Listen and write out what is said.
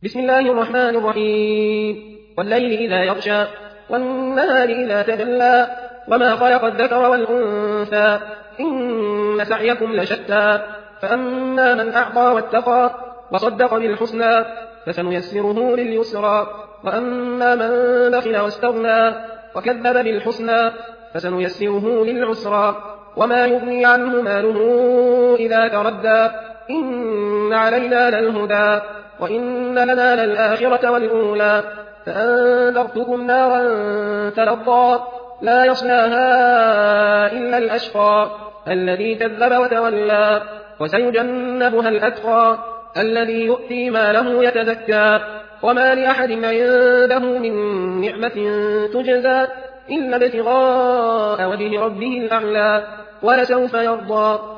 بسم الله الرحمن الرحيم والليل إذا يغشى والنهار إذا تجلى وما خلق الذكر والأنثى إن سعيكم لشتى فأما من أعطى واتقى وصدق بالحسنى فسنيسره لليسرى وأما من بخل واستغنى وكذب بالحسنى فسنيسره للعسرى وما يغني عنه ماله إذا تردى إن علينا للهدى وإن لنا للآخرة والأولى فأنذرتكم نارا تلظى لا يصلاها إلا الأشقى الذي كذب وتولى وسيجنبها الأتقى الذي يؤتي ماله يتزكى وما لأحد عنده من نعمة تجزى إلا ابتغاء وجه ربه الأعلى ولسوف يرضى